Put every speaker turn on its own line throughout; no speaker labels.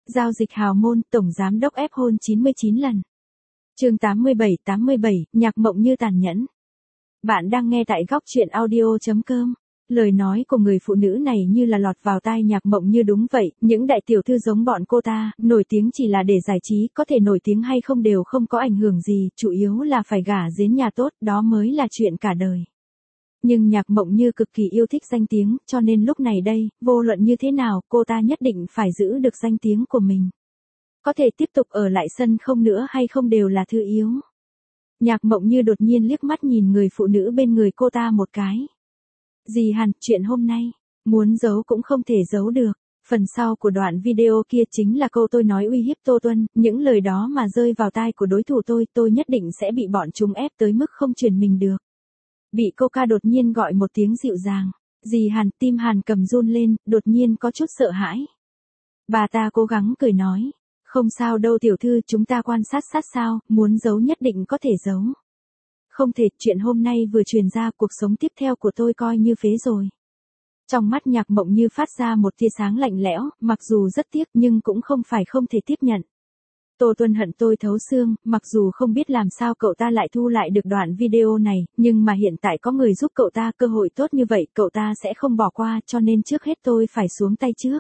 Giao dịch hào môn, tổng giám đốc ép hôn 99 lần. Chương 87, nhạc mộng như tàn nhẫn. Bạn đang nghe tại góc truyện audio.com. Lời nói của người phụ nữ này như là lọt vào tai nhạc mộng như đúng vậy, những đại tiểu thư giống bọn cô ta, nổi tiếng chỉ là để giải trí, có thể nổi tiếng hay không đều không có ảnh hưởng gì, chủ yếu là phải gả đến nhà tốt, đó mới là chuyện cả đời. Nhưng nhạc mộng như cực kỳ yêu thích danh tiếng, cho nên lúc này đây, vô luận như thế nào, cô ta nhất định phải giữ được danh tiếng của mình. Có thể tiếp tục ở lại sân không nữa hay không đều là thứ yếu. Nhạc mộng như đột nhiên liếc mắt nhìn người phụ nữ bên người cô ta một cái. Dì Hàn, chuyện hôm nay, muốn giấu cũng không thể giấu được. Phần sau của đoạn video kia chính là câu tôi nói uy hiếp Tô Tuân, những lời đó mà rơi vào tai của đối thủ tôi nhất định sẽ bị bọn chúng ép tới mức không chuyển mình được. Bị cô ca đột nhiên gọi một tiếng dịu dàng. Dì Hàn, tim Hàn cầm run lên, đột nhiên có chút sợ hãi. Bà ta cố gắng cười nói. Không sao đâu tiểu thư, chúng ta quan sát sát sao, muốn giấu nhất định có thể giấu. Không thể, chuyện hôm nay vừa truyền ra, cuộc sống tiếp theo của tôi coi như phế rồi. Trong mắt nhạc mộng như phát ra một tia sáng lạnh lẽo, mặc dù rất tiếc nhưng cũng không phải không thể tiếp nhận. Tô Tuân hận tôi thấu xương, mặc dù không biết làm sao cậu ta lại thu lại được đoạn video này, nhưng mà hiện tại có người giúp cậu ta cơ hội tốt như vậy, cậu ta sẽ không bỏ qua, cho nên trước hết tôi phải xuống tay trước.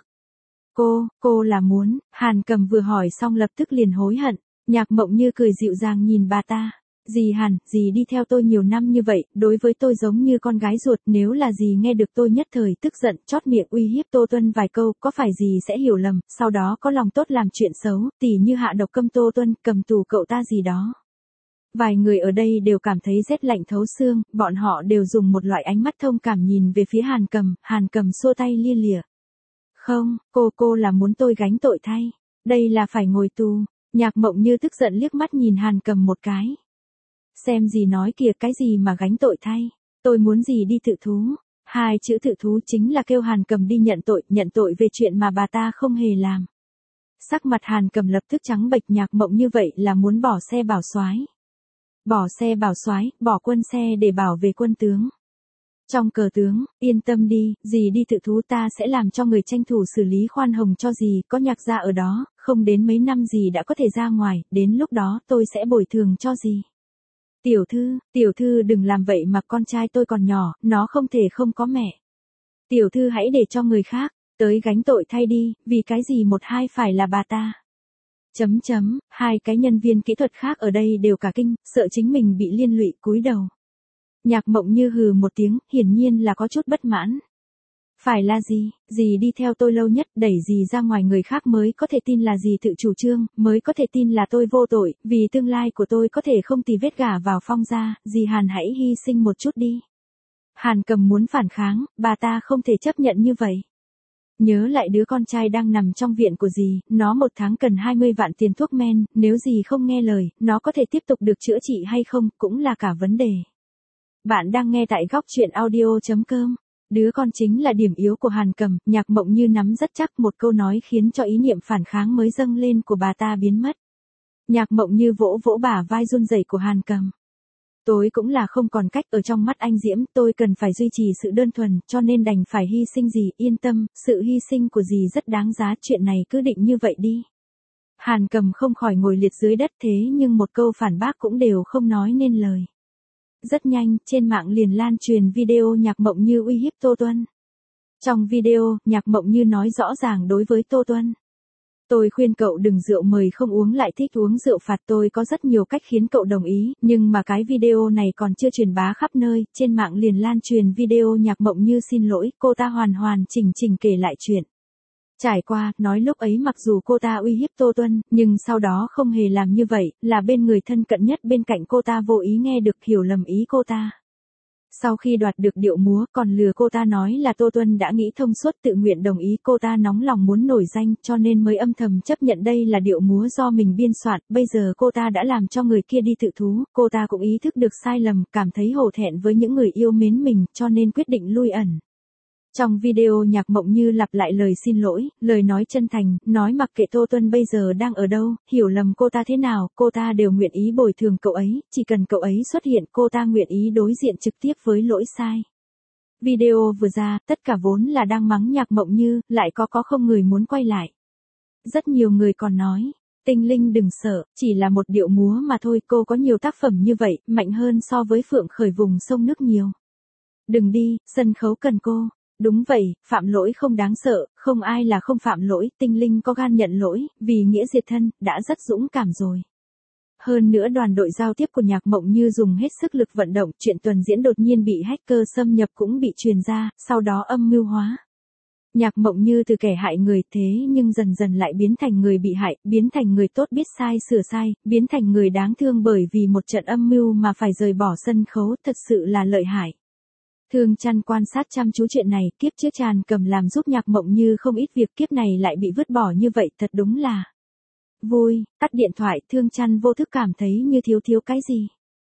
Cô là muốn, Hàn Cầm vừa hỏi xong lập tức liền hối hận, nhạc mộng như cười dịu dàng nhìn bà ta. Dì Hàn, dì đi theo tôi nhiều năm như vậy, đối với tôi giống như con gái ruột, nếu là dì nghe được tôi nhất thời tức giận, chót miệng uy hiếp Tô Tuân vài câu, có phải dì sẽ hiểu lầm, sau đó có lòng tốt làm chuyện xấu, tỉ như hạ độc câm Tô Tuân, cầm tù cậu ta gì đó. Vài người ở đây đều cảm thấy rét lạnh thấu xương, bọn họ đều dùng một loại ánh mắt thông cảm nhìn về phía Hàn Cầm xua tay lia lịa. Không, cô là muốn tôi gánh tội thay, đây là phải ngồi tù. Nhạc mộng như tức giận liếc mắt nhìn Hàn Cầm một cái. Xem gì nói kìa, cái gì mà gánh tội thay, tôi muốn gì đi tự thú. Hai chữ tự thú chính là kêu Hàn Cầm đi nhận tội về chuyện mà bà ta không hề làm. Sắc mặt Hàn Cầm lập tức trắng bệch, nhạc mộng như vậy là muốn bỏ xe bảo soái. Bỏ xe bảo soái, bỏ quân xe để bảo vệ quân tướng. Trong cờ tướng, yên tâm đi, dì đi tự thú, ta sẽ làm cho người tranh thủ xử lý khoan hồng cho dì, có nhạc gia ở đó, không đến mấy năm dì đã có thể ra ngoài, đến lúc đó tôi sẽ bồi thường cho dì. Tiểu thư đừng làm vậy mà, con trai tôi còn nhỏ, nó không thể không có mẹ. Tiểu thư hãy để cho người khác tới gánh tội thay đi, vì cái gì một hai phải là bà ta. Hai cái nhân viên kỹ thuật khác ở đây đều cả kinh, sợ chính mình bị liên lụy, cúi đầu. Nhạc mộng như hừ một tiếng, hiển nhiên là có chút bất mãn. Phải là gì, dì đi theo tôi lâu nhất, đẩy dì ra ngoài người khác mới có thể tin là dì tự chủ trương, mới có thể tin là tôi vô tội, vì tương lai của tôi có thể không tì vết gả vào Phong gia, dì Hàn hãy hy sinh một chút đi. Hàn Cầm muốn phản kháng, bà ta không thể chấp nhận như vậy. Nhớ lại đứa con trai đang nằm trong viện của dì, nó một tháng cần 20 vạn tiền thuốc men, nếu dì không nghe lời, nó có thể tiếp tục được chữa trị hay không, cũng là cả vấn đề. Bạn đang nghe tại góc truyện audio.com. Đứa con chính là điểm yếu của Hàn Cầm, nhạc mộng như nắm rất chắc, một câu nói khiến cho ý niệm phản kháng mới dâng lên của bà ta biến mất. Nhạc mộng như vỗ bả vai run rẩy của Hàn Cầm. Tôi cũng là không còn cách, ở trong mắt anh Diễm, tôi cần phải duy trì sự đơn thuần, cho nên đành phải hy sinh dì, yên tâm, sự hy sinh của dì rất đáng giá, chuyện này cứ định như vậy đi. Hàn Cầm không khỏi ngồi liệt dưới đất, thế nhưng một câu phản bác cũng đều không nói nên lời. Rất nhanh, trên mạng liền lan truyền video nhạc mộng như uy hiếp Tô Tuân. Trong video, nhạc mộng như nói rõ ràng đối với Tô Tuân. Tôi khuyên cậu đừng rượu mời không uống, lại thích uống rượu phạt, tôi có rất nhiều cách khiến cậu đồng ý, nhưng mà cái video này còn chưa truyền bá khắp nơi, trên mạng liền lan truyền video nhạc mộng như xin lỗi, cô ta hoàn chỉnh kể lại chuyện. Trải qua, nói lúc ấy mặc dù cô ta uy hiếp Tô Tuân, nhưng sau đó không hề làm như vậy, là bên người thân cận nhất bên cạnh cô ta vô ý nghe được, hiểu lầm ý cô ta. Sau khi đoạt được điệu múa, còn lừa cô ta nói là Tô Tuân đã nghĩ thông suốt, tự nguyện đồng ý, cô ta nóng lòng muốn nổi danh, cho nên mới âm thầm chấp nhận đây là điệu múa do mình biên soạn, bây giờ cô ta đã làm cho người kia đi tự thú, cô ta cũng ý thức được sai lầm, cảm thấy hổ thẹn với những người yêu mến mình, cho nên quyết định lui ẩn. Trong video nhạc mộng như lặp lại lời xin lỗi, lời nói chân thành, nói mặc kệ Tô Tuân bây giờ đang ở đâu, hiểu lầm cô ta thế nào, cô ta đều nguyện ý bồi thường cậu ấy, chỉ cần cậu ấy xuất hiện, cô ta nguyện ý đối diện trực tiếp với lỗi sai. Video vừa ra, tất cả vốn là đang mắng nhạc mộng như, lại có không người muốn quay lại. Rất nhiều người còn nói, Tinh Linh đừng sợ, chỉ là một điệu múa mà thôi, cô có nhiều tác phẩm như vậy, mạnh hơn so với Phượng Khởi vùng sông nước nhiều. Đừng đi, sân khấu cần cô. Đúng vậy, phạm lỗi không đáng sợ, không ai là không phạm lỗi, Tinh Linh có gan nhận lỗi, vì nghĩa diệt thân, đã rất dũng cảm rồi. Hơn nữa đoàn đội giao tiếp của Nhạc Mộng Như dùng hết sức lực vận động, chuyện tuần diễn đột nhiên bị hacker xâm nhập cũng bị truyền ra, sau đó âm mưu hóa. Nhạc Mộng Như từ kẻ hại người thế nhưng dần dần lại biến thành người bị hại, biến thành người tốt biết sai sửa sai, biến thành người đáng thương bởi vì một trận âm mưu mà phải rời bỏ sân khấu, thật sự là lợi hại. Thương Chăn quan sát chăm chú chuyện này, kiếp trước Tràn Cầm làm giúp Nhạc Mộng Như không ít việc, kiếp này lại bị vứt bỏ như vậy, thật đúng là vui. Tắt điện thoại, Thương Chăn vô thức cảm thấy như thiếu cái gì.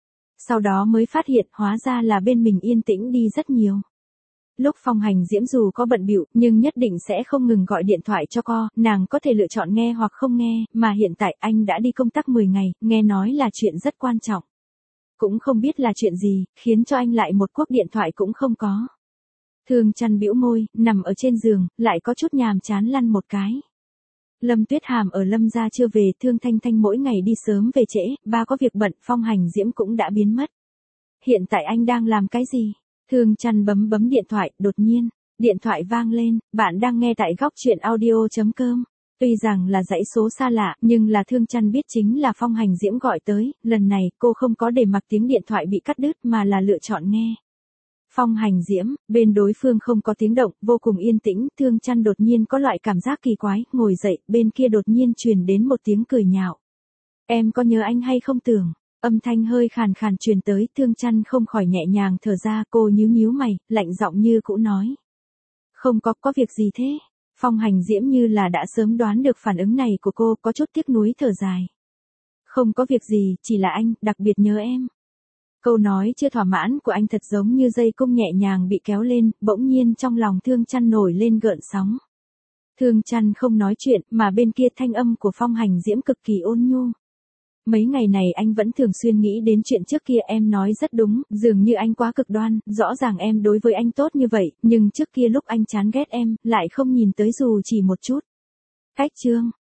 Sau đó mới phát hiện hóa ra là bên mình yên tĩnh đi rất nhiều. Lúc Phong Hành Diễm dù có bận bịu nhưng nhất định sẽ không ngừng gọi điện thoại cho cô, nàng có thể lựa chọn nghe hoặc không nghe, mà hiện tại anh đã đi công tác 10 ngày, nghe nói là chuyện rất quan trọng. Cũng không biết là chuyện gì, khiến cho anh lại một cuộc điện thoại cũng không có. Thương Chăn bĩu môi, nằm ở trên giường, lại có chút nhàm chán lăn một cái. Lâm Tuyết Hàm ở Lâm gia chưa về, Thương Thanh Thanh mỗi ngày đi sớm về trễ, ba có việc bận, Phong Hành Diễm cũng đã biến mất. Hiện tại anh đang làm cái gì? Thương Chăn bấm điện thoại, đột nhiên, điện thoại vang lên, bạn đang nghe tại góc truyện audio.com. Tuy rằng là dãy số xa lạ, nhưng là Thương Chăn biết chính là Phong Hành Diễm gọi tới, lần này cô không có để mặc tiếng điện thoại bị cắt đứt mà là lựa chọn nghe. Phong Hành Diễm, bên đối phương không có tiếng động, vô cùng yên tĩnh, Thương Chăn đột nhiên có loại cảm giác kỳ quái, ngồi dậy, bên kia đột nhiên truyền đến một tiếng cười nhạo. Em có nhớ anh hay không tưởng? Âm thanh hơi khàn khàn truyền tới, Thương Chăn không khỏi nhẹ nhàng thở ra, cô nhíu mày, lạnh giọng như cũ nói. Không có việc gì thế? Phong Hành Diễm như là đã sớm đoán được phản ứng này của cô, có chút tiếc nuối thở dài. Không có việc gì, chỉ là anh, đặc biệt nhớ em. Câu nói chưa thỏa mãn của anh thật giống như dây cung nhẹ nhàng bị kéo lên, bỗng nhiên trong lòng Thương Chăn nổi lên gợn sóng. Thương Chăn không nói chuyện, mà bên kia thanh âm của Phong Hành Diễm cực kỳ ôn nhu. Mấy ngày này anh vẫn thường xuyên nghĩ đến chuyện trước kia, em nói rất đúng, dường như anh quá cực đoan, rõ ràng em đối với anh tốt như vậy, nhưng trước kia lúc anh chán ghét em, lại không nhìn tới dù chỉ một chút. Cách chương